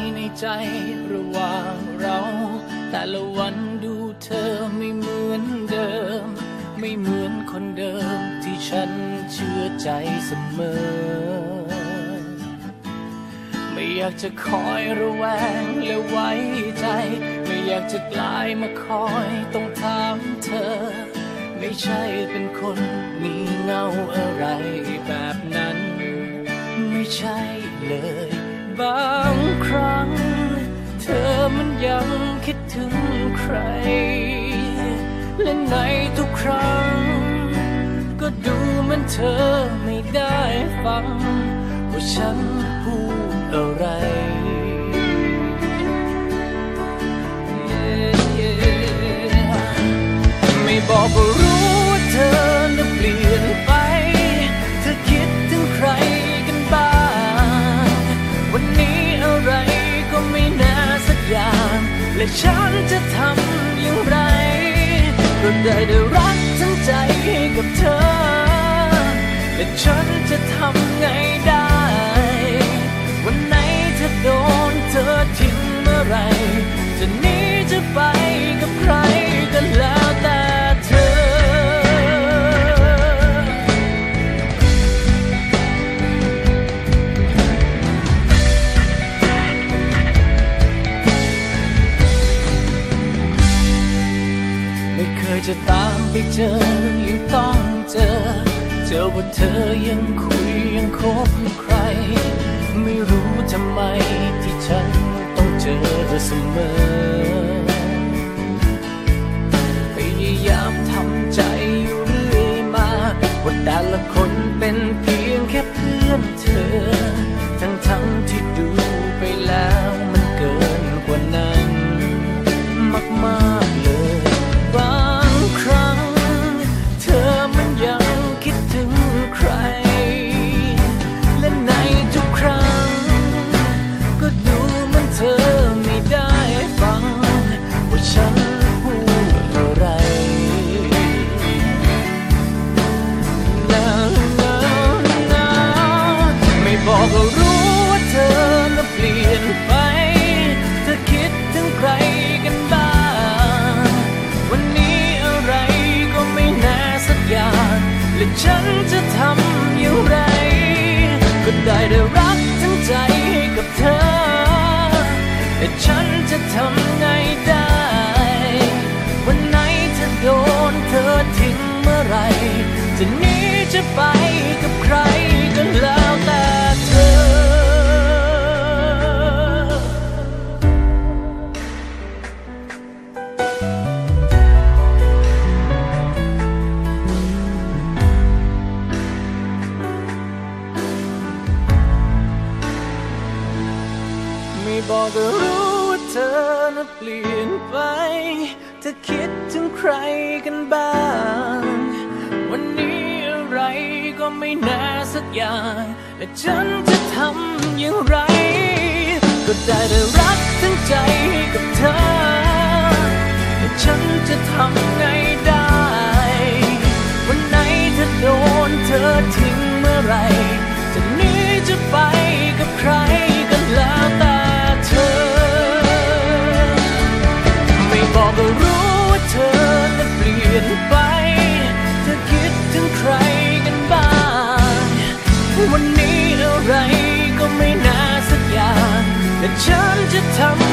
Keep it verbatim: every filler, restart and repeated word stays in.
ในใจระหว่างเราแต่ละวันดูเธอไม่เหมือนเดิมไม่เหมือนคนเดิมที่ฉันเชื่อใจเสมอไม่อยากจะคอยระแวงและไว้ใจไม่อยากจะกลายมาคอยต้องถามเธอไม่ใช่เป็นคนมีเงาอะไรแบบนั้นไม่ใช่เลยบางครั้งเธอมันยังคิดถึงใครและในทุกครั้งก็ดูเหมือนเธอไม่ได้ฟังว่าฉันพูดอะไร yeah, yeah. ไม่บอกก็รู้ว่าเธอน่ะเปลี่ยนไปเธอคิดถึงใครกันบ้างวันนี้อะไรก็ไม่น่าสักอย่างและฉันจะทำอย่างไรก็ได้แต่รักทั้งใจให้กับเธอและฉันจะทำไงได้วันไหนเธอโดนเธอทิ้งเมื่อไรจะหนีจะไปกับใครก็แล้วแต่เธอไม่เคยจะตามไปเจอยังต้องเจอเจอว่าเธอยังคุยยังคบใครไม่รู้ทำไมที่ฉันต้องเจอเธอเสมอพยายามทำใจอยู่เรื่อยมาว่าแต่ละคนเป็นเพียงแค่เพื่อนเธอทั้งทั้งที่ดูไปแล้วมันเกินกว่านั้นมากๆเลยบางครั้งเธอมันยังคิดถึงใครและในทุกครั้งก็ดูเหมือนเธอไม่ได้ฟังว่าฉันพูดอะไรแล้วไม่บอกก็รู้ว่าเธอน่ะเปลี่ยนไปเธอคิดถึงใครกันบ้างวันนี้อะไรก็ไม่น่าสักอย่างและฉันจะทำอย่างไรก็ได้แต่รักทั้งใจให้กับเธอแต่ฉันจะทำไงได้วันไหนเธอโดนเธอทิ้งเมื่อไรจะหนีจะไปกับใครก็แล้วแต่เธอไม่บอกก็รู้ว่าเธอน่ะเปลี่ยนไปเธอคิดถึงใครกันบ้างวันนี้อะไรก็ไม่น่าสักอย่างและฉันจะทำอย่างไรก็ได้แต่รักทั้งใจให้กับเธอและฉันจะทำไงได้วันไหนเธอโดนเธอทิ้งเมื่อไรจะหนีจะไปกับใครก็แล้วแต่เธอไม่บอกก็รู้ว่าเธอน่ะเปลี่ยนไปเธอคิดถึงใครกันบ้างวันนี้อะไรก็ไม่น่าสักอย่างและฉันจะทำ